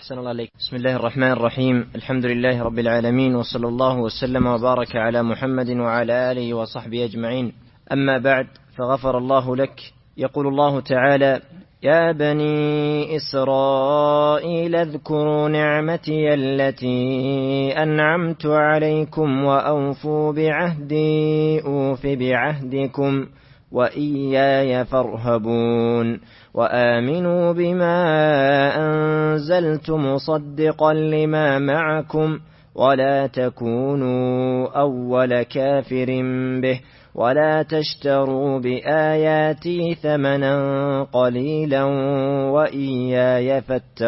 أحسن الله عليك. بسم الله الرحمن الرحيم. الحمد لله رب العالمين، وصلى الله وسلم وبارك على محمد وعلى آله وصحبه أجمعين. أما بعد، فغفر الله لك. يقول الله تعالى: يا بني إسرائيل اذكروا نعمتي التي أنعمت عليكم وأوفوا بعهدي أوف بعهدكم وإياي فارهبون وآمنوا بما أنزلت مصدقا لما معكم ولا تكونوا أول كافر به ولا تشتروا بآياتي ثمنا قليلا وإياي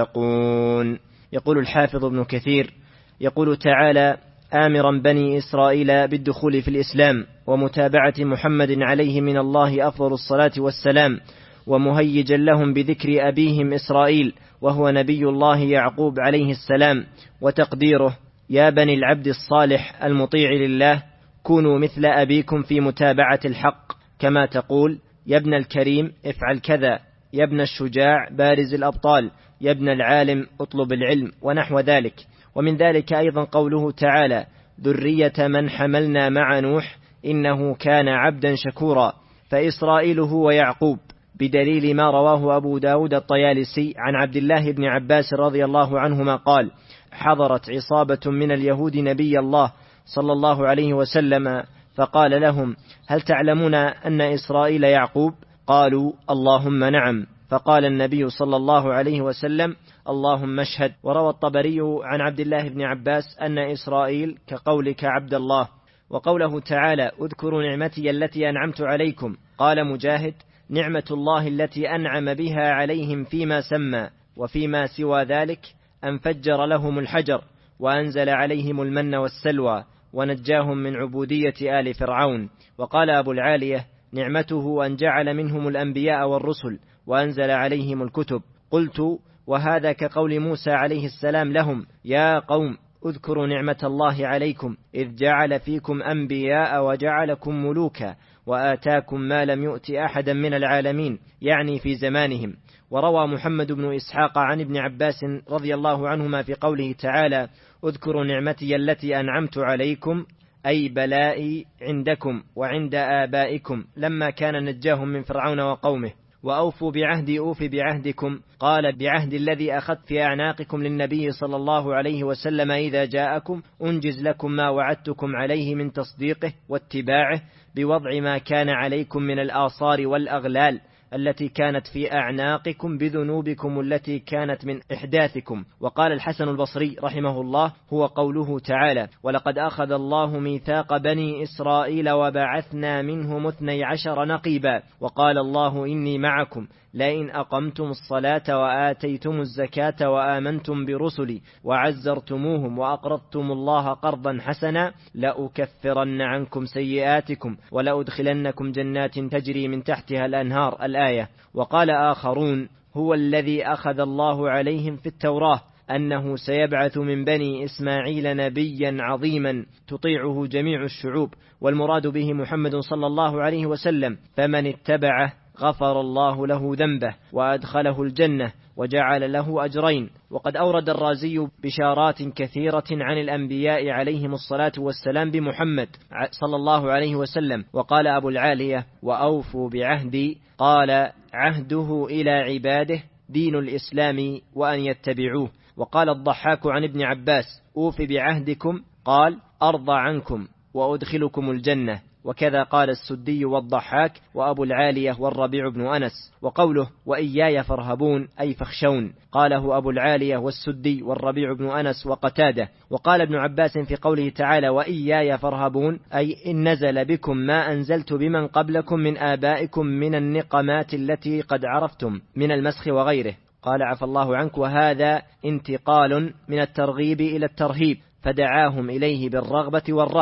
فاتقون. يقول الحافظ ابن كثير يقول تعالى آمرا بني إسرائيل بالدخول في الإسلام ومتابعة محمد عليه من الله أفضل الصلاة والسلام، ومهيجا لهم بذكر أبيهم إسرائيل وهو نبي الله يعقوب عليه السلام، وتقديره: يا بني العبد الصالح المطيع لله، كونوا مثل أبيكم في متابعة الحق، كما تقول: يا ابن الكريم افعل كذا، يا ابن الشجاع بارز الأبطال، يا ابن العالم اطلب العلم، ونحو ذلك. ومن ذلك أيضا قوله تعالى: ذرية من حملنا مع نوح إنه كان عبدا شكورا. فإسرائيل هو يعقوب، بدليل ما رواه أبو داود الطيالسي عن عبد الله بن عباس رضي الله عنهما قال: حضرت عصابة من اليهود نبي الله صلى الله عليه وسلم فقال لهم: هل تعلمون أن إسرائيل يعقوب؟ قالوا: اللهم نعم. فقال النبي صلى الله عليه وسلم: اللهم اشهد. وروى الطبري عن عبد الله بن عباس أن إسرائيل كقولك عبد الله. وقوله تعالى: اذكروا نعمتي التي أنعمت عليكم، قال مجاهد: نعمة الله التي أنعم بها عليهم فيما سمى، وفيما سوى ذلك أن فجر لهم الحجر وأنزل عليهم المن والسلوى ونجاهم من عبودية آل فرعون. وقال أبو العالية: نعمته أن جعل منهم الأنبياء والرسل وأنزل عليهم الكتب. قلت: وهذا كقول موسى عليه السلام لهم: يا قوم اذكروا نعمة الله عليكم إذ جعل فيكم أنبياء وجعلكم ملوكا وآتاكم ما لم يؤت أحدا من العالمين، يعني في زمانهم. وروى محمد بن إسحاق عن ابن عباس رضي الله عنهما في قوله تعالى: اذكروا نعمتي التي أنعمت عليكم، أي بلائي عندكم وعند آبائكم لما كان نجاهم من فرعون وقومه. وأوفوا بعهدي أوف بعهدكم، قال: بعهد الذي أخذت في أعناقكم للنبي صلى الله عليه وسلم إذا جاءكم أنجز لكم ما وعدتكم عليه من تصديقه واتباعه، بوضع ما كان عليكم من الآصار والأغلال التي كانت في أعناقكم بذنوبكم التي كانت من إحداثكم. وقال الحسن البصري رحمه الله: هو قوله تعالى: ولقد أخذ الله ميثاق بني إسرائيل وبعثنا منهم 12 نقيبا، وقال الله: إني معكم لئن أقمتم الصلاة وآتيتم الزكاة وآمنتم برسلي وعزرتموهم وأقرضتم الله قرضا حسنا لأكفرن عنكم سيئاتكم ولأدخلنكم جنات تجري من تحتها الأنهار، الآية. وقال آخرون: هو الذي أخذ الله عليهم في التوراة أنه سيبعث من بني إسماعيل نبيا عظيما تطيعه جميع الشعوب، والمراد به محمد صلى الله عليه وسلم، فمن اتبعه غفر الله له ذنبه وأدخله الجنة وجعل له أجرين. وقد أورد الرازي بشارات كثيرة عن الأنبياء عليهم الصلاة والسلام بمحمد صلى الله عليه وسلم. وقال أبو العالية: وأوفوا بعهدي، قال: عهده إلى عباده دين الإسلام وأن يتبعوه. وقال الضحاك عن ابن عباس: أوف بعهدكم، قال: أرضى عنكم وأدخلكم الجنة. وكذا قال السدي والضحاك وأبو العالية والربيع بن أنس. وقوله: وإياي فارهبون، أي فاخشون، قاله أبو العالية والسدي والربيع بن أنس وقتاده. وقال ابن عباس في قوله تعالى: وإياي فارهبون، أي إن نزل بكم ما أنزلت بمن قبلكم من آبائكم من النقمات التي قد عرفتم من المسخ وغيره. قال: عفى الله عنك. وهذا انتقال من الترغيب إلى الترهيب، فدعاهم إليه بالرغبة والرهبة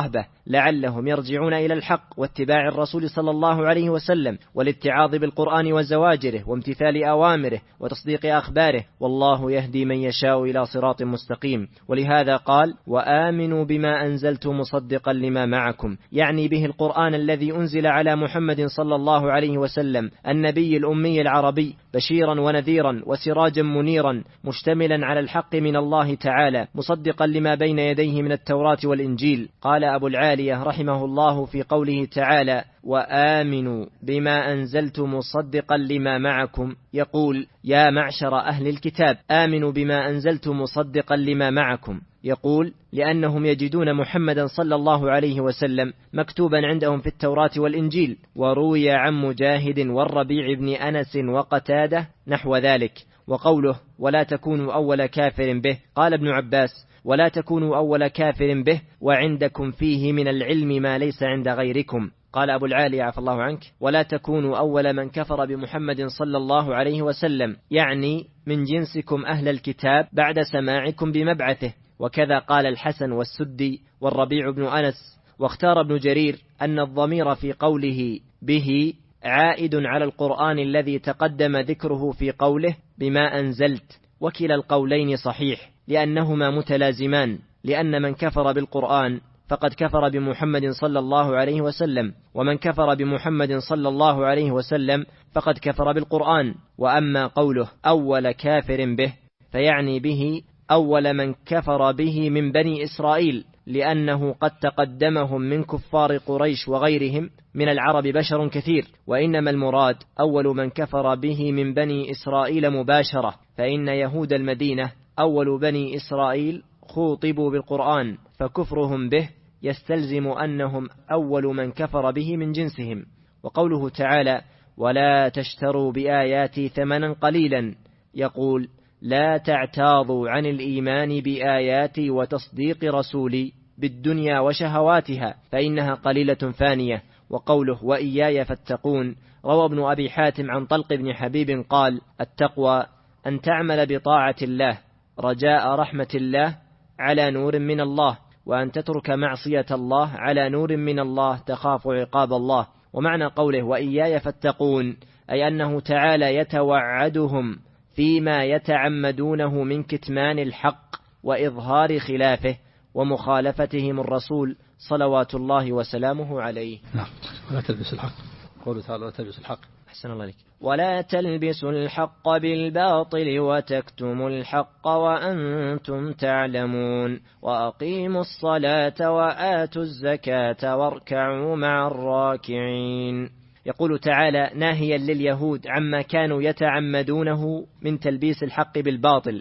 لعلهم يرجعون إلى الحق واتباع الرسول صلى الله عليه وسلم والاتعاظ بالقرآن وزواجره وامتثال أوامره وتصديق أخباره، والله يهدي من يشاء إلى صراط مستقيم. ولهذا قال: وآمنوا بما أنزلت مصدقا لما معكم، يعني به القرآن الذي أنزل على محمد صلى الله عليه وسلم النبي الأمي العربي، بشيرا ونذيرا وسراجا منيرا، مشتملا على الحق من الله تعالى، مصدقا لما بين يديه من التوراة والإنجيل. قال أبو العالية رحمه الله في قوله تعالى: وآمنوا بما أنزلت مصدقا لما معكم، يقول: يا معشر أهل الكتاب آمنوا بما أنزلت مصدقا لما معكم. يقول: لأنهم يجدون محمدا صلى الله عليه وسلم مكتوبا عندهم في التوراة والإنجيل. وروي عن مجاهد والربيع بن أنس وقتادة نحو ذلك. وقوله: ولا تكونوا أول كافر به، قال ابن عباس: ولا تكونوا أول كافر به وعندكم فيه من العلم ما ليس عند غيركم. قال أبو العالي عفى الله عنك: ولا تكونوا أول من كفر بمحمد صلى الله عليه وسلم، يعني من جنسكم أهل الكتاب بعد سماعكم بمبعثه. وكذا قال الحسن والسدي والربيع بن أنس. واختار ابن جرير أن الضمير في قوله به عائد على القرآن الذي تقدم ذكره في قوله بما أنزلت، وكلا القولين صحيح لأنهما متلازمان، لأن من كفر بالقرآن فقد كفر بمحمد صلى الله عليه وسلم، ومن كفر بمحمد صلى الله عليه وسلم فقد كفر بالقرآن. وأما قوله أول كافر به فيعني به أول من كفر به من بني إسرائيل، لأنه قد تقدمهم من كفار قريش وغيرهم من العرب بشر كثير، وإنما المراد أول من كفر به من بني إسرائيل مباشرة، فإن يهود المدينة أول بني إسرائيل خوطبوا بالقرآن، فكفرهم به يستلزم أنهم أول من كفر به من جنسهم. وقوله تعالى: ولا تشتروا بآياتي ثمنا قليلا، يقول: لا تعتاضوا عن الإيمان بآياتي وتصديق رسولي بالدنيا وشهواتها فإنها قليلة فانية. وقوله: وإياي فاتقون، روى ابن أبي حاتم عن طلق بن حبيب قال: التقوى أن تعمل بطاعة الله رجاء رحمة الله على نور من الله، وأن تترك معصية الله على نور من الله تخاف عقاب الله. ومعنى قوله وإياي فاتقون أي أنه تعالى يتوعدهم فيما يتعمدونه من كتمان الحق وإظهار خلافه ومخالفتهم الرسول صلوات الله وسلامه عليه. نعم. ولا تلبس الحق، قوله تعالى: ولا تلبس الحق. أحسن الله عليك. ولا تلبسوا الحق بالباطل وتكتموا الحق وأنتم تعلمون، وأقيموا الصلاة وآتوا الزكاة واركعوا مع الراكعين. يقول تعالى ناهيا لليهود عما كانوا يتعمدونه من تلبيس الحق بالباطل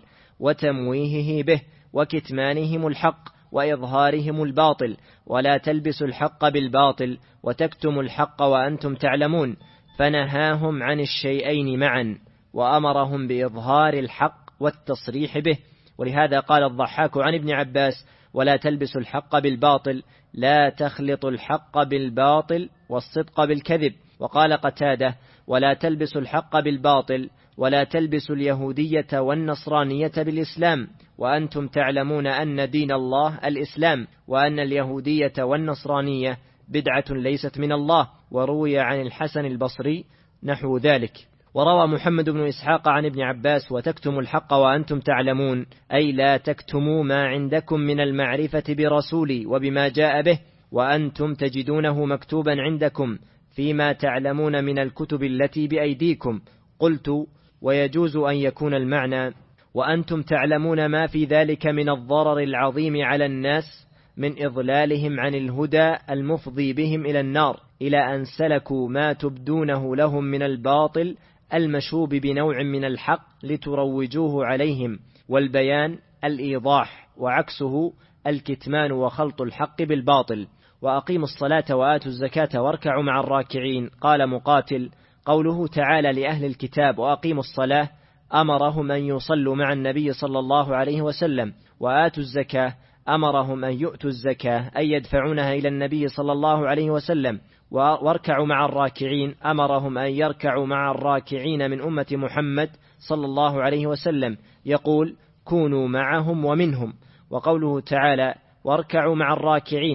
وتمويهه به وكتمانهم الحق وإظهارهم الباطل: ولا تلبسوا الحق بالباطل وتكتموا الحق وأنتم تعلمون، فنهاهم عن الشيئين معا وأمرهم بإظهار الحق والتصريح به. ولهذا قال الضحاك عن ابن عباس: ولا تلبسوا الحق بالباطل، لا تخلطوا الحق بالباطل والصدق بالكذب. وقال قتادة: ولا تلبسوا الحق بالباطل، ولا تلبسوا اليهودية والنصرانية بالإسلام، وأنتم تعلمون أن دين الله الإسلام، وأن اليهودية والنصرانية بدعة ليست من الله. وروي عن الحسن البصري نحو ذلك. وروى محمد بن إسحاق عن ابن عباس: وتكتموا الحق وأنتم تعلمون، أي لا تكتموا ما عندكم من المعرفة برسولي وبما جاء به، وأنتم تجدونه مكتوبا عندكم فيما تعلمون من الكتب التي بأيديكم. قلت: ويجوز أن يكون المعنى وأنتم تعلمون ما في ذلك من الضرر العظيم على الناس من إضلالهم عن الهدى المفضي بهم إلى النار، إلى أن سلكوا ما تبدونه لهم من الباطل المشوب بنوع من الحق لتروجوه عليهم. والبيان الإيضاح، وعكسه الكتمان وخلط الحق بالباطل. وأقيموا الصلاة وآتوا الزكاة واركعوا مع الراكعين. قال مقاتل: قوله تعالى لأهل الكتاب وأقيموا الصلاة أمرهم أن يصلوا مع النبي صلى الله عليه وسلم، وآتوا الزكاة أمرهم أن يؤتوا الزكاة أي يدفعونها إلى النبي صلى الله عليه وسلم، واركعوا مع الراكعين أمرهم أن يركعوا مع الراكعين من أمة محمد صلى الله عليه وسلم، يقول: كونوا معهم ومنهم. وقوله تعالى واركعوا مع الراكعين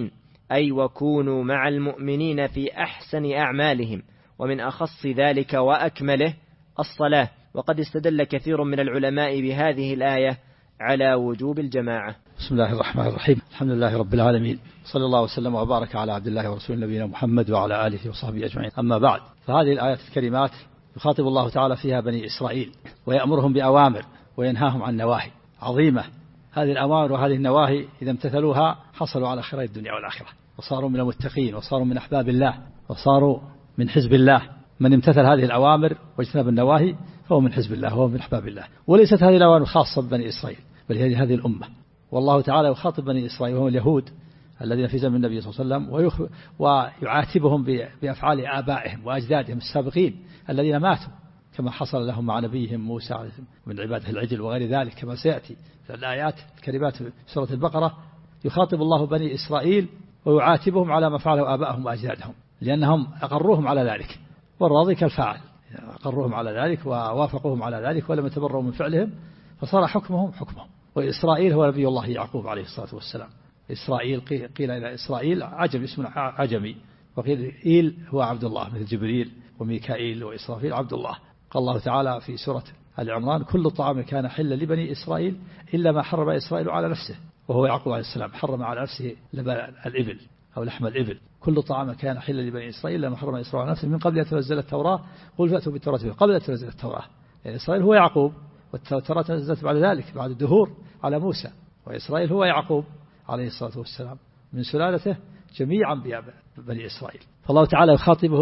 أي وكونوا مع المؤمنين في أحسن أعمالهم، ومن أخص ذلك وأكمله الصلاة. وقد استدل كثير من العلماء بهذه الآية على وجوب الجماعة. بسم الله الرحمن الرحيم. الحمد لله رب العالمين، صلى الله وسلم وبارك على عبد الله ورسول نبينا محمد وعلى آله وصحبه أجمعين. أما بعد، فهذه الآيات الكريمات يخاطب الله تعالى فيها بني إسرائيل ويأمرهم بأوامر وينهاهم عن نواهي عظيمة. هذه الأوامر وهذه النواهي إذا امتثلوها حصلوا على خير الدنيا والآخرة، وصاروا من المتقين، وصاروا من أحباب الله، وصاروا من حزب الله. من امتثل هذه الأوامر واجتنب النواهي فهو من حزب الله وهو من أحباب الله. وليست هذه الأوامر خاصة ببني إسرائيل، بل هذه الأمة. والله تعالى يخاطب بني إسرائيل وهم اليهود الذين في زمن النبي صلى الله عليه وسلم، ويعاتبهم بأفعال آبائهم وأجدادهم السابقين الذين ماتوا، كما حصل لهم مع نبيهم موسى من عباده العجل وغير ذلك، كما سيأتي في الآيات الكريمات في سورة البقرة. يخاطب الله بني إسرائيل ويعاتبهم على ما فعله آبائهم وأجدادهم، لأنهم أقروهم على ذلك، والراضي كالفاعل، أقروهم على ذلك ووافقوهم على ذلك ولم يتبروا من فعلهم، فصار حكمهم. وإسرائيل هو نبي الله يعقوب عليه الصلاة والسلام. إسرائيل قيل إلى إسرائيل عجم، اسم عجمي، وقيل إيل هو عبد الله، مثل جبريل وميكائيل وإسرافيل عبد الله. قال الله تعالى في سورة آل عمران: كل طعام كان حلا لبني إسرائيل إلا ما حرم إسرائيل على نفسه، وهو يعقوب عليه السلام حرم على نفسه لبن الإبل أو لحم الإبل. كل طعام كان حلا لبني إسرائيل إلا ما حرم إسرائيل على نفسه من قبل أن تنزل التوراة، قل فأتوا بالتوراة قبل أن تنزل التوراة. يعني إسرائيل هو يعقوب، والتوراة نزلت بعد ذلك بعد الدهور على موسى، وإسرائيل هو يعقوب عليه الصلاة والسلام من سلالته جميع أنبياء بني إسرائيل. فالله تعالى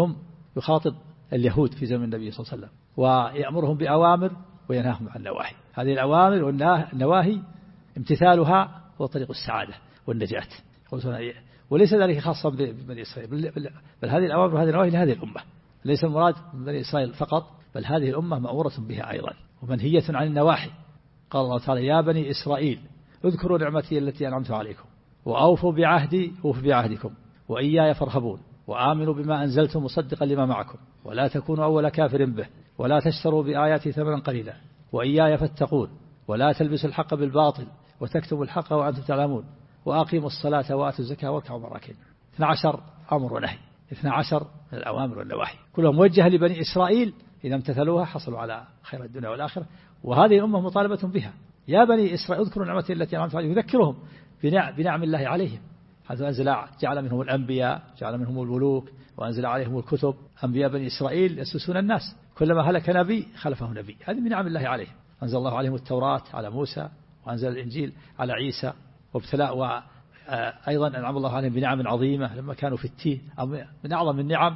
يخاطب اليهود في زمن النبي صلى الله عليه وسلم، ويأمرهم بأوامر وينهاهم عن نواهي. هذه الأوامر والنواهي امتثالها هو طريق السعادة والنجاة. وليس ذلك خاصا ببني إسرائيل، بل هذه الأوامر وهذه النواهي لهذه الأمة، ليس المراد من بني إسرائيل فقط، بل هذه الأمة مأمورة بها أيضا ومنهية عن النواحي. قال الله تعالى: يا بني إسرائيل اذكروا نعمتي التي أنعمت عليكم وأوفوا بعهدي أوف بعهدكم وإياي فارهبون وآمنوا بما أنزلت مصدقا لما معكم ولا تكونوا أول كافر به ولا تشتروا بآياتي ثمنا قليلا وإياي فاتقون ولا تلبسوا الحق بالباطل وتكتموا الحق وأنتم تعلمون وأقيموا الصلاة وآتوا الزكاة واركعوا مع الراكعين. 12 أمر ونهي، 12 من الأوامر والنواهي، كلها موجهة لبني إسرائيل. إذا امتثلوها حصلوا على خير الدنيا والآخرة، وهذه الأمة مطالبة بها. يا بني إسرائيل اذكروا نعمتي التي أنعمت عليكم، يذكرهم بنعم الله عليهم، حيث جعل منهم الأنبياء، جعل منهم الملوك، وأنزل عليهم الكتب. أنبياء بني إسرائيل يسوسون الناس، كلما هلك نبي خلفه نبي، هذه من نعم الله عليهم. أنزل الله عليهم التوراة على موسى، وأنزل الإنجيل على عيسى، وابتلاء وأيضا أنعم الله عليهم بنعم عظيمة لما كانوا في التيه. من أعظم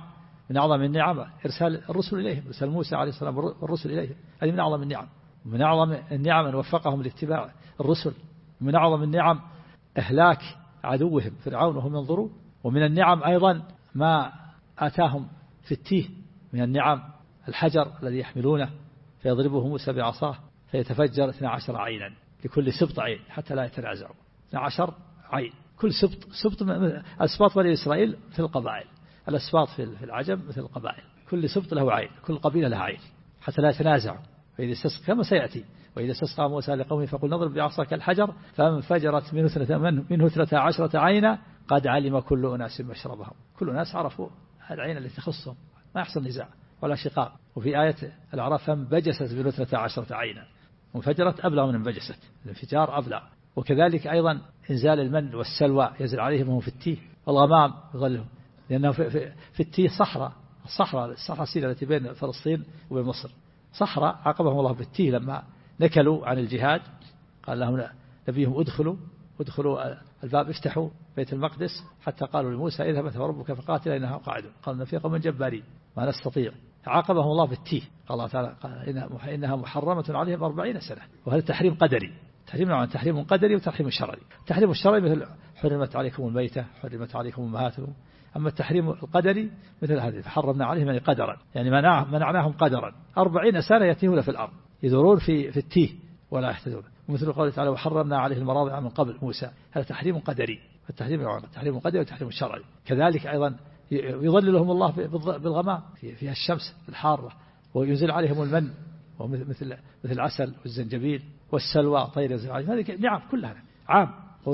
النعم إرسال الرسل إليهم، إرسال موسى عليه السلام الرسل إليهم، هذه من أعظم النعم. من أعظم النعم أن وفقهم لاتباع الرسل. من أعظم النعم إهلاك عدوهم فرعون وهم ينظرون. ومن النعم أيضا ما آتاهم في التيه من النعم الحجر الذي يحملونه فيضربه موسى بعصاه فيتفجر 12 عينا، لكل سبط عين حتى لا يتنازعوا. 12 عين، كل سبط أسباط بني إسرائيل في القبائل، الأسباط في العجم مثل القبائل، كل سبط له عين، كل قبيلة لها عين حتى لا يتنازعوا. وإذا استسقى كما سيأتي: وإذا استسقى موسى لقومه فقل نضرب بعصاك الحجر فانفجرت منه 12 عينا قد علم كل أناس مشربهم. كل الناس عرفوا العين التي تخصهم، ما يحصل نزاع ولا شقاق. وفي آية الأعراف: فانبجست منه 12 عينا، انفجرت أبلغ من انبجست، الانفجار أبلغ. وكذلك أيضا إنزال المن والسلوى ينزل عليهم وهم في التيه، والغمام يظلهم، لأنه في التيه الصحراء السيناء التي بين فلسطين وبين مصر صحراء. عاقبهم الله بالتيه لما نكلوا عن الجهاد، قال لهم نبيهم ادخلوا الباب، افتحوا بيت المقدس، حتى قالوا لموسى: اذهب أنت وربك فقاتل إنها قاعدون. قال: إن في قوم جبارين ما نستطيع. عاقبهم الله بالتيه. قال الله تعالى: إنها محرمة عليهم 40 سنة. وهذا تحريم قدري، تحريم قدري وتحريم شرعي. التحريم الشرعي مثل حرمت عليكم الميتة، حرمت عليكم أمهاتكم. أما التحريم القدري مثل هذه: فحرمنا عليهم يعني قدرا، يعني منعناهم قدرا. 40 سنة يتيهون في الأرض، يدورون في التيه ولا يهتدون. ومثل قوله تعالى: وحرمنا عليه المراضع من قبل موسى. هذا تحريم قدري، تحريم قدري وتحريم شرعي. كذلك أيضا يظللهم الله بالغمام فيها الشمس الحارة، وينزل عليهم المن ومثل العسل والزنجبيل والسلوى طير ينزل عليهم. هذه نعم كلها عام.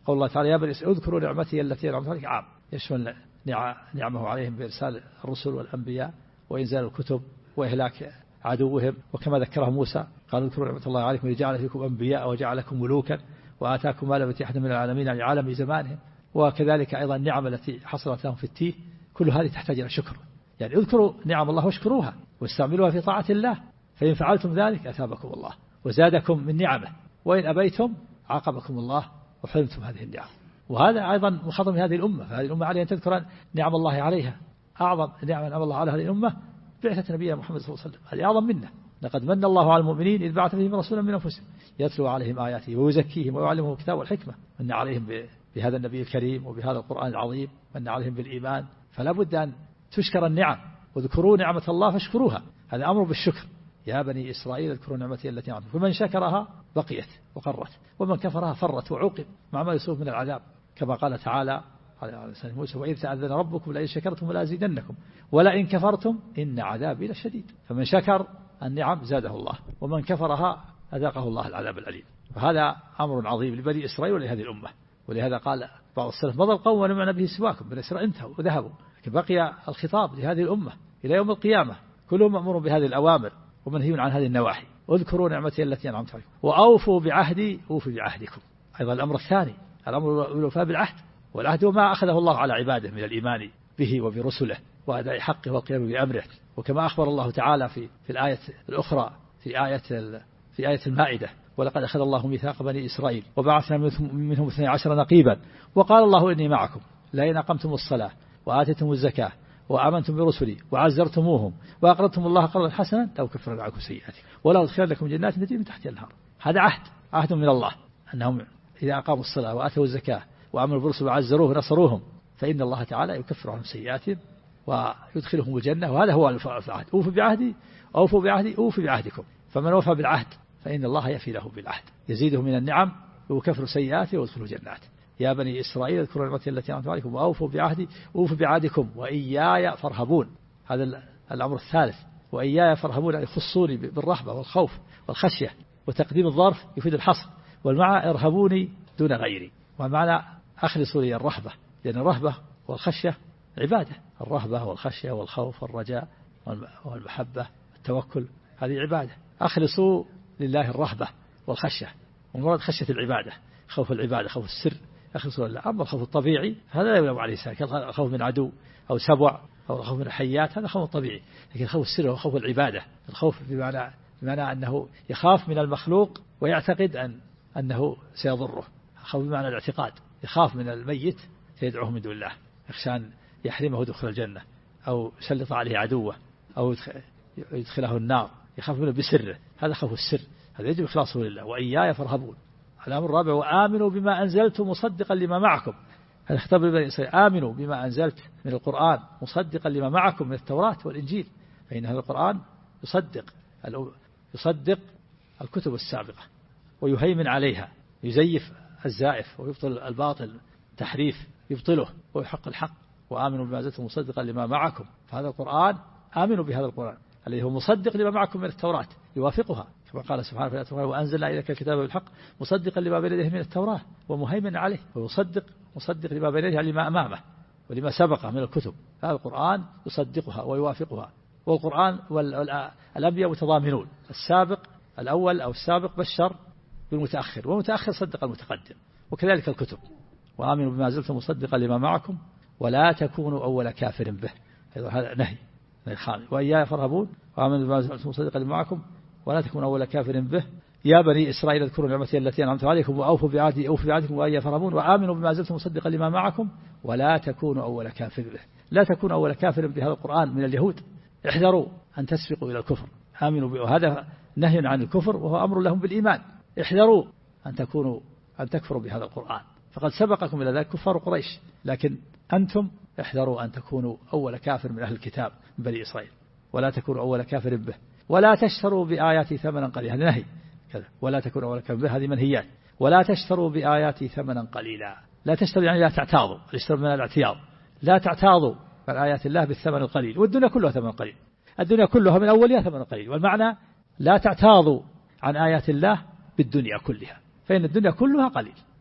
قول الله تعالى يا بني إسرائيل اذكروا نعمتي التي أنعمت عليكم عام يشمل نعمه عليهم بإرسال الرسل والأنبياء وإنزال الكتب وإهلاك عدوهم. وكما ذكره موسى قال اذكروا نعمة الله عليكم وجعل فيكم أنبياء وجعلكم ملوكا وآتاكم ما لم يؤت أحد من العالمين يعني عالم زمانهم. وكذلك أيضا النعم التي حصلت لهم في التيه كل هذه تحتاج إلى شكر. يعني اذكروا نعم الله واشكروها واستعملوها في طاعة الله فإن فعلتم ذلك أثابكم الله وزادكم من نعمه وإن أبيتم عاقبكم الله وحرمتم هذه النعم. وهذا أيضا مخاطب هذه الأمة. فهذه الأمة عليها أن تذكر نعم الله عليها. أعظم نعمة نعم الله على هذه الأمة بعثة نبينا محمد صلى الله عليه وسلم. هذه أعظم منه. لقد من الله على المؤمنين إذ بعث فيهم رسولا من أنفسهم يتلو عليهم آياته ويزكيهم ويعلمهم الكتاب والحكمة. من عليهم بهذا النبي الكريم وبهذا القرآن العظيم من عليهم بالإيمان. فلا بد أن تشكر النعم واذكروا نعمة الله فاشكروها. هذا أمر بالشكر. يا بني إسرائيل اذكروا نعمتي التي أنعمت فمن شكرها بقيت وقرت ومن كفرها فرت وعوقب مع ما يسوء من العذاب كما قال تعالى على لسان موسى وإذ تأذن ربكم لئن شكرتم لأزيدنكم ولئن كفرتم إن عذابي لشديد. فمن شكر النعم زاده الله ومن كفرها أذاقه الله العذاب الأليم. فهذا أمر عظيم لبني إسرائيل ولهذه الأمة. ولهذا قال بعض السلف مضى القوم ولم يعنى به سواكم بني إسرائيل انتهوا وذهبوا. بقي الخطاب لهذه الأمة إلى يوم القيامة كلهم مأمور بهذه الأوامر ومنهي عن هذه النواحي. اذكروا نعمتي التي أنعمت عليكم وأوفوا بعهدي أوفي بعهدكم. أيضا الأمر الثاني الأمر بالوفاء بالعهد. والعهد وما أخذه الله على عباده من الإيمان به وبرسله وأداء حقه والقيام بأمره. وكما أخبر الله تعالى في الآية الأخرى في آية المائدة ولقد أخذ الله ميثاق بني إسرائيل وبعثنا منهم 12 نقيبا وقال الله إني معكم لئن أقمتم الصلاة وآتيتم الزكاة وآمنتم برسلي وعزرتموهم وأقرضتم الله قرضا حسنا لأكفرن عنكم سيئاتكم ولا أدخلنكم جنات تجري من تحتها الأنهار. هذا عهد من الله أنهم إذا أقاموا الصلاة وآتوا الزكاة وآمنوا برسل وعزروه ونصروهم فإن الله تعالى يكفر عنهم سيئاتهم ويدخلهم الجنة. وهذا هو الوفاء في العهد. أوفوا بعهدي أوفي بعهدكم. فمن وفى بالعهد فإن الله يفي له بالعهد يزيده من النعم ويكفر سيئاته ويدخله جنات. يا بني إسرائيل اذكروا نعمتي التي أنعمت عليكم وأوفوا بعهدي أوفوا بعهدكم وإياي فارهبون. هذا الأمر الثالث. وإياي فارهبون يعني خصوني بالرهبة والخوف والخشية. وتقديم الظرف يفيد الحصر والمعنى ارهبوني دون غيري. والمعنى أخلصوا لي الرهبة لأن الرهبة والخشية عبادة. الرهبة والخشية والخوف والرجاء والمحبة والتوكل هذه عبادة. أخلصوا لله الرهبة والخشية. ومراد خشية العبادة خوف العبادة خوف السر أخلصوا لله. أما الخوف الطبيعي هذا لا يلوم عليه ساك. الخوف من عدو أو سبع أو الخوف من الحيات هذا خوف طبيعي. لكن خوف السر هو خوف العبادة. الخوف بمعنى أنه يخاف من المخلوق ويعتقد أنه سيضره. خوف بمعنى الاعتقاد يخاف من الميت فيدعوه من دون الله يخشى أن يحرمه دخول الجنة أو يسلط عليه عدوه أو يدخله النار يخاف منه بسره. هذا خوف السر هذا يجب إخلاصه لله. وإياي فارهبون. الأمر الرابع وآمنوا بما أنزلت مصدقا لما معكم. هذا خطاب لبني إسرائيل. آمنوا بما أنزلت من القرآن مصدقا لما معكم من التوراة والإنجيل. فإن هذا القرآن يصدق الكتب السابقة ويهيمن عليها يزيف الزائف ويبطل الباطل تحريف يبطله ويحق الحق. وآمنوا بما أنزلت مصدقا لما معكم. فهذا القرآن آمنوا بهذا القرآن الذي هو مصدق لما معكم من التوراة يوافقها كما قال سبحانه في الآية وأنزلنا إليك الكتاب بالحق مصدقا لما بين يديه من التوراة ومهيمن عليه. مصدق لما بين يديه لما أمامه ولما سبقه من الكتب. هذا القرآن يصدقها ويوافقها. والقرآن والأنبياء متضامنون. السابق الأول أو السابق بشر بالمتأخر والمتأخر صدق المتقدم. وكذلك الكتب. وآمنوا بما أنزلت مصدقا لما معكم ولا تكونوا أول كافر به. هذا نهي خامس. وإياي فارهبون. وآمنوا بما أنزلت مصدقا لما معكم ولا تكونوا أول كافر به. يا بني إسرائيل اذكروا نعمتي التي أنعمت عليكم وأوفوا بعهدي أوفوا بعهدكم وإياي فارهبون. وآمنوا بما أنزلت مصدقا لما معكم ولا تكونوا أول كافر به. لا تكونوا أول كافر بهذا القرآن من اليهود. احذروا أن تسبقوا إلى الكفر. آمنوا به. وهذا نهي عن الكفر وهو أمر لهم بالإيمان. احذروا أن تكفروا بهذا القرآن فقد سبقكم إلى ذلك كفار قريش. لكن أنتم احذروا أن تكونوا أول كافر من أهل الكتاب من بني إسرائيل. ولا تكونوا أول كافر به. ولا تشتروا بآياتي ثمنا قليلا. هذا نهي كذا. ولا تكونوا أول كافر به هذه منهيات. ولا تشتروا بآياتي ثمنا قليلا. لا تشتروا يعني لا تعتاضوا. الاشتراء من الاعتياض. لا تعتاضوا عن آيات الله بالثمن القليل. والدنيا كلها ثمن قليل. الدنيا كلها من أولها ثمن قليل. والمعنى لا تعتاضوا عن آيات الله بالدنيا كلها فإن الدنيا كلها قليل.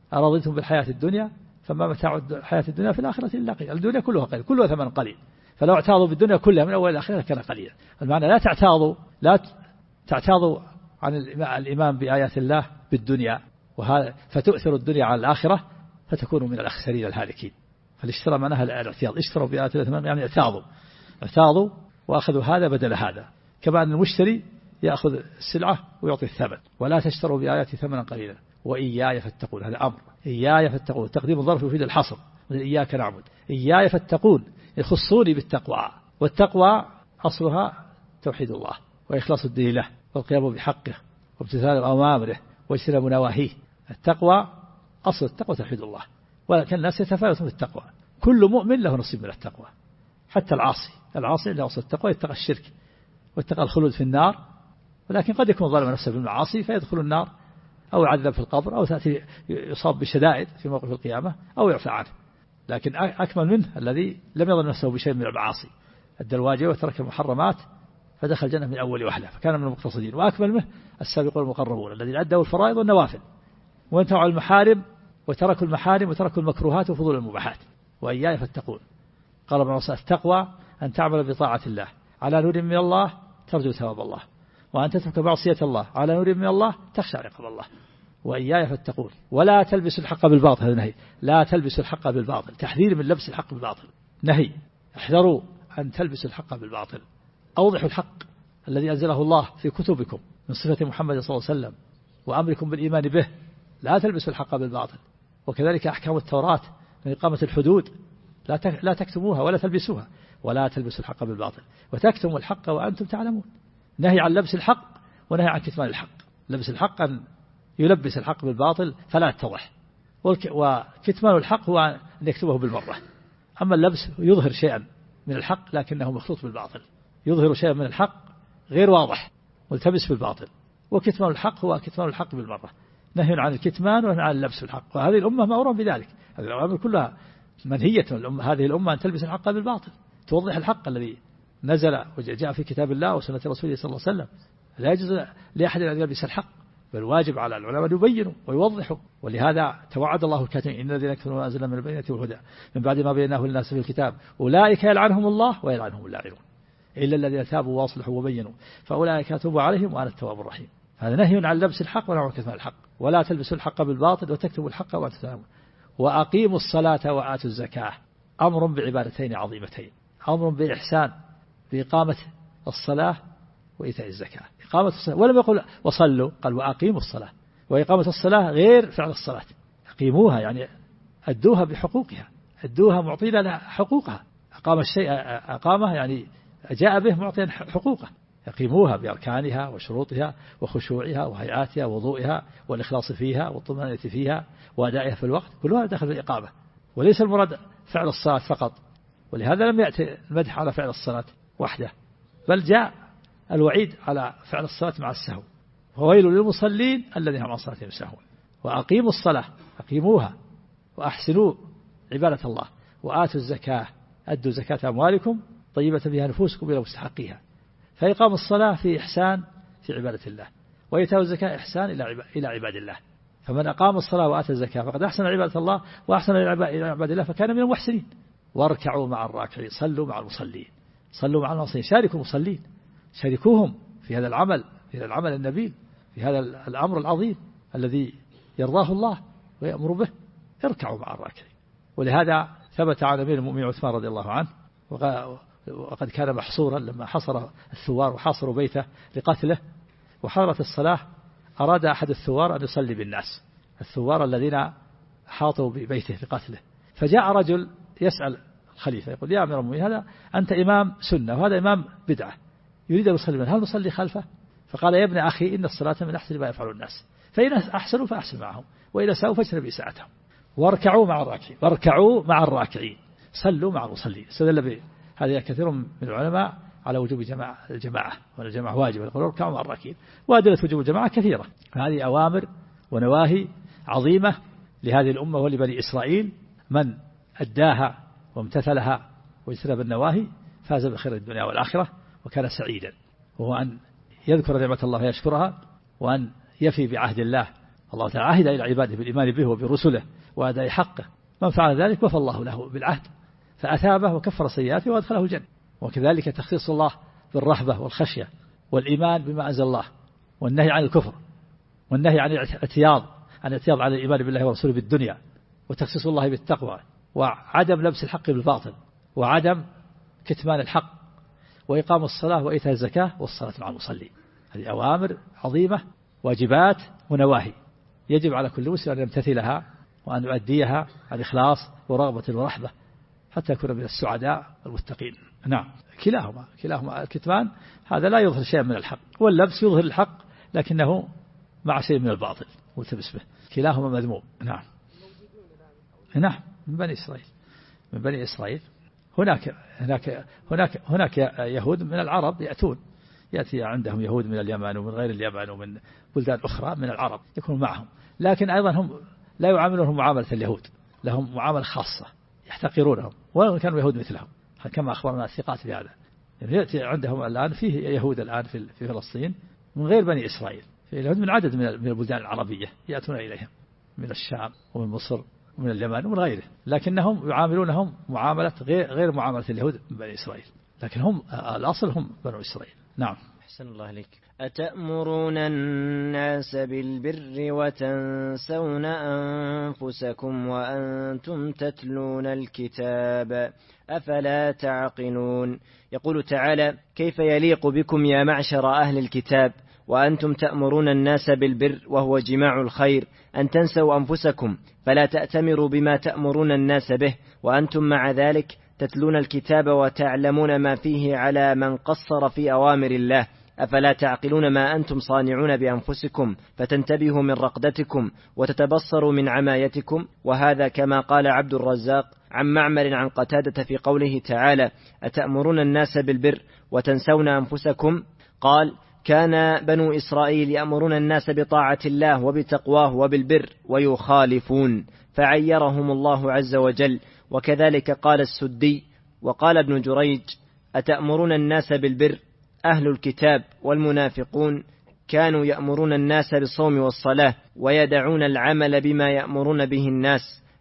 أرضيتم بالحياة الدنيا فما متاع الحياة الدنيا في الآخرة إلا قليل. الدنيا كلها قليل، كلها ثمن قليل. فلو اعتاضوا بالدنيا كلها من أول الآخرة كان قليلا. المعنى لا تعتاضوا عن الإيمان بآيات الله بالدنيا، فتؤثر الدنيا على الآخرة فتكونوا من الأخسرين الهالكين. فالاشتراء معناها الاعتياض، اشتروا بآيات الله يعني اعتاضوا وأخذوا هذا بدل هذا، كما أن المشتري يأخذ السلعة ويعطي الثمن. ولا تشتروا بآياتي ثمنا قليلا وإياي فاتقون. هذا أمر، إياي فاتقون، تقديم الظرف يفيد الحصر، إياك نعبد، إياي فاتقون يخصوني بالتقوى. والتقوى أصلها توحيد الله وإخلاص الدين له والقيام بحقه وامتثال أوامره واجتناب نواهيه. التقوى أصل التقوى توحيد الله، ولكن الناس يتفاوتون في التقوى. كل مؤمن له نصيب من التقوى، حتى العاصي له أصل التقوى، يتقى الشرك واتقى الخلود في النار، ولكن قد يكون ظالم نفسه بالمعاصي فيدخل النار أو يعذب في القبر أو تأتي يصاب بشدائد في موقف القيامة أو يعفى عنه. لكن أكمل منه الذي لم يظن نفسه بشيء من المعاصي، أدى الواجب وترك المحرمات فدخل الجنة من أول وهلة فكان من المقتصدين. وأكمل منه السابقون المقربون الذين أدوا الفرائض والنوافل وانتهوا عن المحارم وتركوا المحارم وتركوا المكروهات وفضول المباحات. وإياي فاتقون. قال ابن عباس التقوى أن تعمل بطاعة الله على نور من الله ترجو ثواب الله، وأن تترك معصية الله على نور من الله تخشى عقاب الله. وإياي فاتقون. ولا تلبسوا الحق بالباطل. هذا نهي، لا تلبسوا الحق بالباطل، تحذير من لبس الحق بالباطل، نهي. احذروا أن تلبسوا الحق بالباطل. أوضحوا الحق الذي أنزله الله في كتبكم من صفة محمد صلى الله عليه وسلم وأمركم بالإيمان به. لا تلبسوا الحق بالباطل. وكذلك أحكام التوراة من إقامة الحدود لا تكتموها ولا تلبسوها. ولا تلبسوا الحق بالباطل وتكتموا الحق وأنتم تعلمون. نهي عن لبس الحق ونهي عن كتمان الحق. لبس الحق أن يلبس الحق بالباطل فلا يتضح، وكتمان الحق هو أن يكتبه بالمرة. أما اللبس يظهر شيئا من الحق لكنه مخلوط بالباطل، يظهر شيئا من الحق غير واضح ملتبس بالباطل. وكتمان الحق هو كتمان الحق بالمرة. نهي عن الكتمان ونهي عن اللبس بالحق. وهذه الأمة مأمورة بذلك. هذه الأمر كلها منهية من الأمة، هذه الأمة أن تلبس الحق بالباطل، توضح الحق الذي نزل وجاء في كتاب الله وسنة رسوله صلى الله عليه وسلم. لا يجوز لأحد أن يلبس الحق، بل واجب على العلماء أن يبينوا ويوضحوا. ولهذا توعد الله الكاتبين إن الذين يكتمون ما أنزلنا من البينات والهدى من بعد ما بيناه للناس في الكتاب أولئك يلعنهم الله ويلعنهم اللاعنون إلا الذين تابوا واصلحوا وبينوا فأولئك أتوب عليهم وأنا التواب الرحيم. هذا نهي عن لبس الحق ونهي عن كتمان الحق. ولا تلبسوا الحق بالباطل وتكتموا الحق وأنتم تعلمون. وأقيموا الصلاة وآتوا الزكاة. أمر بعبادتين عظيمتين، أمر بإحسان بإقامة الصلاة وإيتاء الزكاة. إقامة الصلاة ولم يقل وصلوا، قال وأقيموا الصلاة. وإقامة الصلاة غير فعل الصلاة، أقيموها يعني أدوها بحقوقها، أدوها معطين لها حقوقها. أقام الشيء أقامه يعني جاء به معطيا حقوقه. يقيموها بأركانها وشروطها وخشوعها وهيئاتها ووضوئها والإخلاص فيها والطمأنينة فيها وأدائها في الوقت، كلها داخل في الإقامة. وليس المراد فعل الصلاة فقط، ولهذا لم يأتي المدح على فعل الصلاة وحده، بل جاء الوعيد على فعل الصلاة مع السهو. وويل للمصلين الذين هم عن صلاتهم سهون. وأقيموا الصلاة، أقيموها وأحسنوا عبادة الله. وآتوا الزكاة، أدوا زكاة أموالكم طيبة بها نفوسكم إلى مستحقيها. فإقام الصلاة في إحسان في عبادة الله، وإيتاء الزكاة إحسان إلى عباد الله. فمن أقام الصلاة وآتى الزكاة فقد أحسن عبادة الله وأحسن إلى عباد الله فكان من المحسنين. واركعوا مع الراكعين، صلوا مع المصلين، صلوا مع المصلين، شاركوا المصلين، شاركوهم في هذا العمل، في هذا العمل النبيل، في هذا الأمر العظيم الذي يرضاه الله ويأمر به. اركعوا مع الراكعين. ولهذا ثبت عن أمير المؤمنين عثمان رضي الله عنه، وقد كان محصورا لما حصر الثوار وحاصروا بيته لقتله، وحضرت الصلاة أراد أحد الثوار أن يصلي بالناس، الثوار الذين حاطوا ببيته لقتله. فجاء رجل يسأل الخليفة يقول يا أمير المؤمنين هذا أنت إمام سنة وهذا إمام بدعة يريد أن يصلي بالناس، هل نصلي خلفه؟ فقال يا ابن أخي إن الصلاة من أحسن ما يفعل الناس، فإن أحسنوا فأحسن معهم وإذا ساءوا فاجتنب إساءتهم. واركعوا مع الراكعين، واركعوا مع الراكعين، صلوا مع المصلين. استدل هذا كثير من العلماء على وجوب الجماعة، وأن الجماعة واجبة، يقول اركعوا مع الراكعين. وأدلة وجوب الجماعة كثيرة. هذه أوامر ونواهي عظيمة لهذه الأمة ولبني إسرائيل. من أداها وامتثلها واجتنب النواهي فاز بخير الدنيا والآخرة وكان سعيدا. وهو أن يذكر نعمة الله ويشكرها، وأن يفي بعهد الله الله تعالى عهد إلى عباده بالإيمان به وبرسله وأداء حقه، من فعل ذلك وفى الله له بالعهد فأثابه وكفر سيئاته وأدخله الجنة. وكذلك تخصيص الله بالرهبة والخشية والإيمان بما أنزل الله، والنهي عن الكفر، والنهي عن الاعتياض على الإيمان بالله ورسوله بالدنيا، وتخصيص الله بالتقوى، وعدم لبس الحق بالباطل، وعدم كتمان الحق، وإقام الصلاة وإيتاء الزكاة والصلاة مع المصلين. هذه أوامر عظيمة، واجبات ونواهي، يجب على كل مسلم أن يمتثلها وأن يؤديها عن إخلاص ورغبة ورحبة حتى يكون من السعداء المتقين. نعم، كلاهما الكتمان هذا لا يظهر شيئا من الحق، واللبس يظهر الحق لكنه مع شيء من الباطل ملتبس به، كلاهما مذموم. نعم من بني إسرائيل. هناك يهود من العرب يأتي عندهم يهود من اليمن ومن غير اليمن ومن بلدان أخرى من العرب يكونوا معهم، لكن أيضا هم لا يعاملونهم معاملة اليهود، لهم معاملة خاصة يحتقرونهم ولو كانوا يهود مثلهم، كما أخبرنا الثقات بهذا. يأتي عندهم الآن فيه يهود الآن في فلسطين من غير بني إسرائيل، في اليهود من عدد من البلدان العربية يأتون إليهم من الشام ومن مصر ومن اليمن ومن غيره، لكنهم يعاملونهم معاملة غير معاملة اليهود من بني إسرائيل، لكن هم الأصل هم بنو إسرائيل. نعم. أحسن الله عليك. أتأمرون الناس بالبر وتنسون أنفسكم وأنتم تتلون الكتاب أفلا تعقلون. يقول تعالى: كيف يليق بكم يا معشر أهل الكتاب وأنتم تأمرون الناس بالبر وهو جماع الخير أن تنسوا أنفسكم فلا تأتمروا بما تأمرون الناس به وأنتم مع ذلك تتلون الكتاب وتعلمون ما فيه على من قصر في أوامر الله. أفلا تعقلون ما أنتم صانعون بأنفسكم فتنتبهوا من رقدتكم وتتبصروا من عمايتكم. وهذا كما قال عبد الرزاق عن معمر عن قتادة في قوله تعالى: أتأمرون الناس بالبر وتنسون أنفسكم. قال: كان بنو إسرائيل يأمرون الناس بطاعة الله وبتقواه وبالبر ويخالفون، فعيرهم الله عز وجل. وكذلك قال السدي وقال ابن جريج: أتأمرون الناس بالبر. أهل الكتاب والمنافقون كانوا يأمرون الناس بالصوم والصلاة ويدعون العمل بما يأمرون به الناس،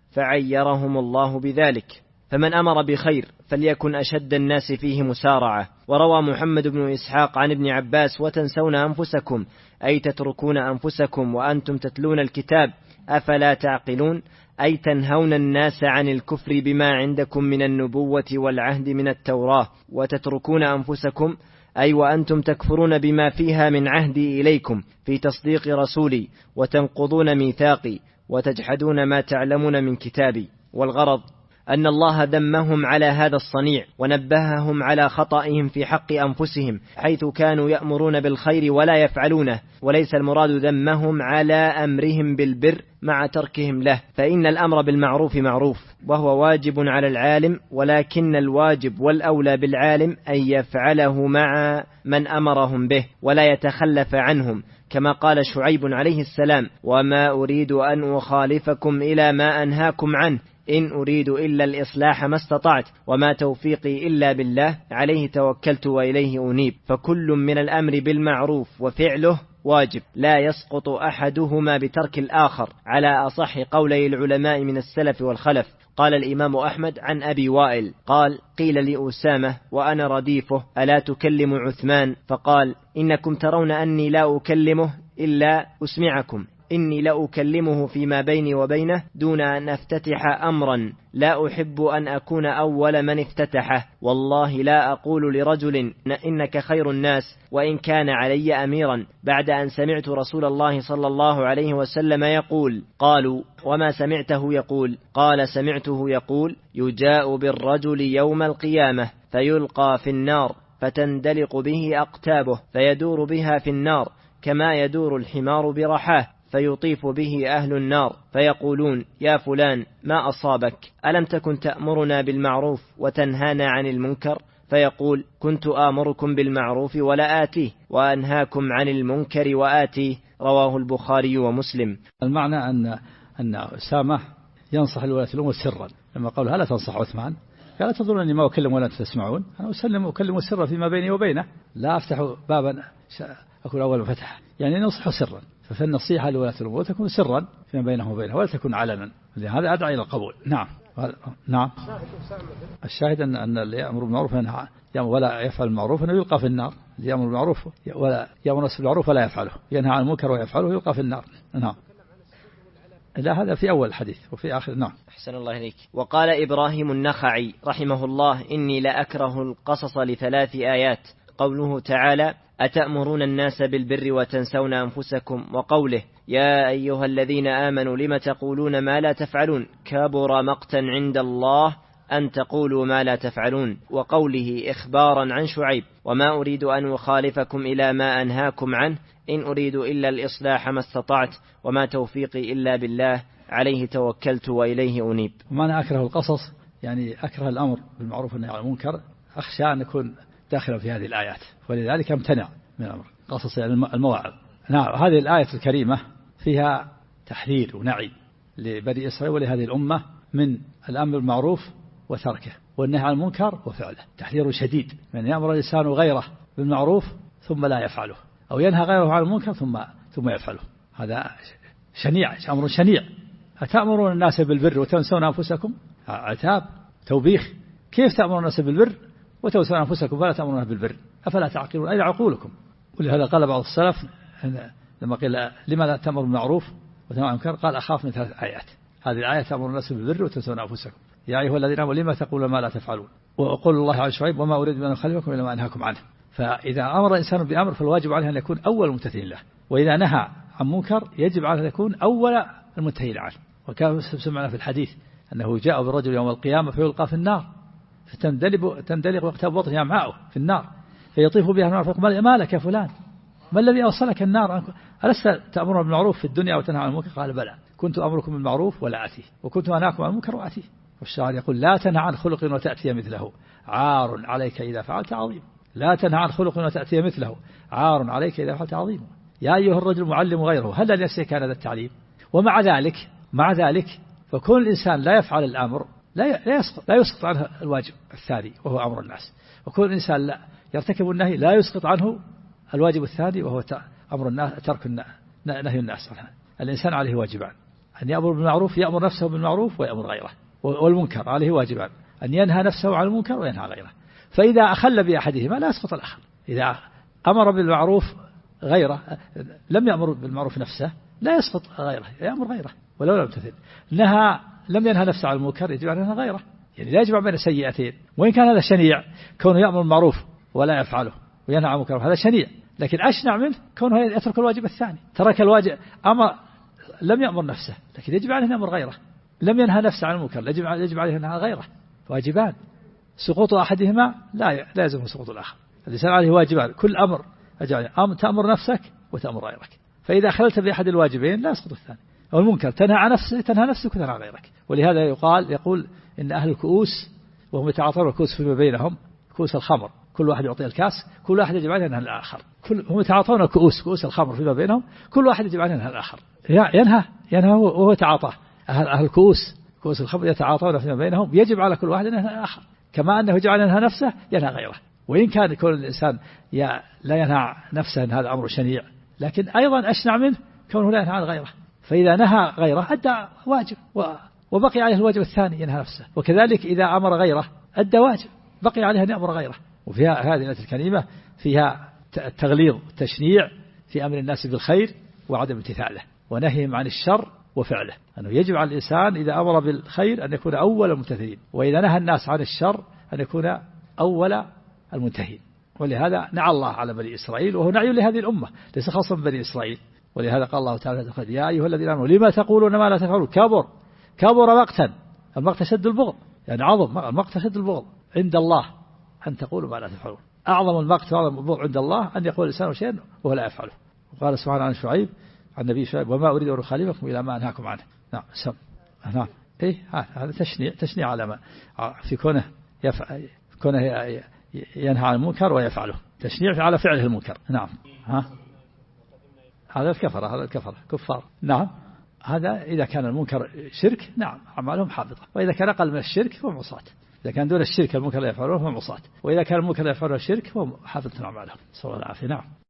فعيرهم الله بذلك. فمن أمر بخير فليكن أشد الناس فيه مسارعة. وروى محمد بن إسحاق عن ابن عباس: وتنسون أنفسكم أي تتركون أنفسكم وأنتم تتلون الكتاب أفلا تعقلون، أي تنهون الناس عن الكفر بما عندكم من النبوة والعهد من التوراة، وتتركون أنفسكم أي وأنتم تكفرون بما فيها من عهدي إليكم في تصديق رسولي وتنقضون ميثاقي وتجحدون ما تعلمون من كتابي. والغرض أن الله ذمهم على هذا الصنيع ونبههم على خطئهم في حق أنفسهم حيث كانوا يأمرون بالخير ولا يفعلونه، وليس المراد ذمهم على أمرهم بالبر مع تركهم له، فإن الأمر بالمعروف معروف وهو واجب على العالم، ولكن الواجب والأولى بالعالم أن يفعله مع من أمرهم به ولا يتخلف عنهم، كما قال شعيب عليه السلام: وما أريد أن أخالفكم إلى ما أنهاكم عنه إن أريد إلا الإصلاح ما استطعت وما توفيقي إلا بالله عليه توكلت وإليه أنيب. فكل من الأمر بالمعروف وفعله واجب لا يسقط أحدهما بترك الآخر، على أصح قولي العلماء من السلف والخلف. قال الإمام أحمد عن أبي وائل قال: قيل لأسامة وأنا رديفه: ألا تكلم عثمان؟ فقال: إنكم ترون أني لا أكلمه إلا أسمعكم، إني لأكلمه فيما بيني وبينه دون أن أفتتح أمرا لا أحب أن أكون أول من افتتحه. والله لا أقول لرجل إنك خير الناس وإن كان علي أميرا بعد أن سمعت رسول الله صلى الله عليه وسلم يقول. قالوا: وما سمعته يقول؟ قال: سمعته يقول: يجاء بالرجل يوم القيامة فيلقى في النار فتندلق به أقتابه فيدور بها في النار كما يدور الحمار برحاه، فيطيف به أهل النار فيقولون: يا فلان ما أصابك؟ ألم تكن تأمرنا بالمعروف وتنهانا عن المنكر؟ فيقول: كنت آمركم بالمعروف ولا آتيه وأنهاكم عن المنكر وآتيه. رواه البخاري ومسلم. المعنى أن أسامة ينصح الولاة الأمور سرا، لما قالوا: هل تنصح عثمان؟ قال: تظنون أني ما أكلم ولا تسمعون؟ أنا أكلم سرا فيما بيني وبينه، لا أفتح بابا أكون أول فتح، يعني نصح سرا. فالنصيحة لولاة الأمور تكون سرا فيما بينهم وبينه ولا تكون علنا، هذا أدعى إلى القبول. نعم. نعم. الشاهد أن اللي يأمر بالمعروف ولا يفعل المعروف أنه يلقى في النار. اللي يأمر بالمعروف ولا يأمر بالمعروف ولا يفعله، ينهى عن المنكر ويفعله يلقى في النار. نعم. لا، هذا في أول الحديث وفي آخر. نعم. أحسن الله إليك. وقال إبراهيم النخعي رحمه الله: إني لأكره القصص ل3 آيات. قوله تعالى: أتأمرون الناس بالبر وتنسون أنفسكم، وقوله: يا أيها الذين آمنوا لم تقولون ما لا تفعلون، كبر مقتا عند الله أن تقولوا ما لا تفعلون، وقوله إخبارا عن شعيب: وما أريد أن أخالفكم إلى ما أنهاكم عنه، إن أريد إلا الإصلاح ما استطعت، وما توفيقي إلا بالله، عليه توكلت وإليه أنيب. وما أنا أكره القصص يعني أكره الأمر بالمعروف والنهي عن المنكر، أخشى أن يكون داخلا في هذه الآيات، ولذلك امتنع من الأمر قصص المواعظ. نعم. هذه الآية الكريمة فيها تحذير ونعي لبني إسرائيل ولهذه الأمة من الأمر بالمعروف وتركه، والنهي عن المنكر وفعله. تحذير شديد من يأمر الإنسان غيره بالمعروف ثم لا يفعله، أو ينهى غيره عن المنكر ثم يفعله. هذا شنيع، أمر شنيع. أتأمرون الناس بالبر وتنسون أنفسكم؟ عتاب، توبيخ. كيف تأمرون الناس بالبر وتنسون أنفسكم فلا تأمرون بالبر؟ أفلا تعقلون؟ أين عقولكم؟ ولهذا قال بعض السلف لما قيل لما لا تأمر بالمعروف وتنهى عن المنكر، قال أخاف من 3 آيات. هذه الآية: تأمرون الناس بالبر وتنسون أنفسكم، يا أيها الذين آمنوا لما تقولون ما لا تفعلون، وقول الله عن شعيب: وما أريد أن أخالفكم إلى ما أنهاكم عنه. فإذا أمر الإنسان بأمر فالواجب عليه أن يكون أول الممتثلين له، وإذا نهى عن منكر يجب عليه أن يكون أول المنتهين عنه. وكان سمعنا في الحديث أنه جاء بالرجل يوم القيامة فيلقى في النار، فتندلق وقتها بطنها أمعاؤه في النار، فيطيف بها النار فيقول: ما لك يا فلان؟ ما الذي أوصلك النار؟ ألست تأمرون بالمعروف في الدنيا وتنهى عن المنكر؟ قال: بلى، كنت أمركم بالمعروف ولا أتيه، وكنت أنهاكم عن المنكر وأتيه. والشاعر يقول: لا تنهى عن خلق وتأتي مثله، عار عليك إذا فعلت عظيم. لا تنهى عن خلق وتأتي مثله، عار عليك إذا فعلت عظيم. يا أيها الرجل معلم غيره، هل لنفسك كان هذا التعليم؟ ومع ذلك فكون الإنسان لا يفعل الأمر لا يسقط عنه الواجب الثاني وهو أمر الناس، وكون الإنسان لا يرتكب النهي لا يسقط عنه الواجب الثاني وهو أمر الناس، ترك نهي الناس. الإنسان عليه واجبان: أن يأمر بالمعروف، يأمر نفسه بالمعروف ويأمر غيره، والمنكر عليه واجبان: أن ينهى نفسه عن المنكر وينهى غيره. فإذا أخل بأحدهما لا يسقط الآخر. إذا أمر بالمعروف غيره لم يأمر بالمعروف نفسه لا يسقط غيره، يأمر غيره ولو لم تثل. لم ينهى نفسه عن المنكر يجب أن ينهى غيره، يعني لا يجمع بين السيئتين. وإن كان هذا شنيع كونه يأمر بالمعروف ولا يفعله وينهى عن المنكر، هذا شنيع، لكن أشنع منه كونه يترك الواجب الثاني. ترك الواجب، لم يأمر نفسه لكن يجب عليه أن يأمر غيره. لم ينهى نفسه عن المنكر يجب عليه أن ينهى غيره. واجبان، سقوط أحدهما لا يلزم سقوط الآخر. الإنسان عليه واجبان، كل أمر تأمر نفسك وتأمر غيرك، فإذا خللت بأحد الواجبين لا يسقط الثاني. أو المنكر تنهى نفسك وتنهى عن غيرك. ولهذا يقول إن أهل الكؤوس وهم يتعاطون الكؤوس فيما بينهم، كؤوس الخمر، كل واحد يعطي الكاس، كل واحد يجب عليه ينهى الآخر. هم يتعاطون كؤوس الخمر فيما بينهم، كل واحد يجب عليه ينهى الآخر. ينهى وهو يتعاطاه. أهل كؤوس الخمر يتعاطون فيما بينهم، يجب على كل واحد ينهى الآخر، كما أنه يجب عليه ينهى نفسه ينهى غيره. وإن كان يكون الإنسان لا ينهى نفسه أن هذا أمر شنيع، لكن أيضا أشنع منه كونه لا ينهى عن غيره. فإذا نهى غيره أدى واجب وبقي عليه الواجب الثاني ينهى نفسه. وكذلك إذا أمر غيره أدى واجب بقي عليه أن يأمر غيره. وفيها هذه الآية الكريمة فيها التغليظ والتشنيع في أمر الناس بالخير وعدم امتثاله، ونهيهم عن الشر وفعله. أنه يجب على الإنسان إذا أمر بالخير أن يكون أول الممتثلين، وإذا نهى الناس عن الشر أن يكون أول المنتهين. ولهذا نعى الله على بني إسرائيل، وهو نعي لهذه الأمة ليس خاصا بني إسرائيل. ولهذا قال الله تعالى: يا أيها الذين آمنوا لما تقولون ما لا تفعلون، كبر مقتا. المقت شد البغض، يعني عظم المقت شد البغض عند الله أن تقولوا ما لا تفعلون. أعظم المقت وأعظم البغض عند الله أن يقول الإنسان شيئا وهو لا يفعله. وقال سبحانه عن شعيب، عن نبي شعيب: وما أريد أن أخالفكم إلى ما أنهاكم عنه. نعم. هذا تشنيع على ما في كونه ينهى عن المنكر ويفعله، تشنيع على فعله المنكر. نعم. هذا الكفرة كفار. نعم. هذا إذا كان المنكر شرك، نعم أعمالهم حابطة. وإذا كان أقل من الشرك فهم عصاة. إذا كان دون الشرك المنكر لا يفعلون فهم عصاة، وإذا كان المنكر لا يفعلون الشرك فهم حابطة أعمالهم. صلى الله عليه وسلم. نعم.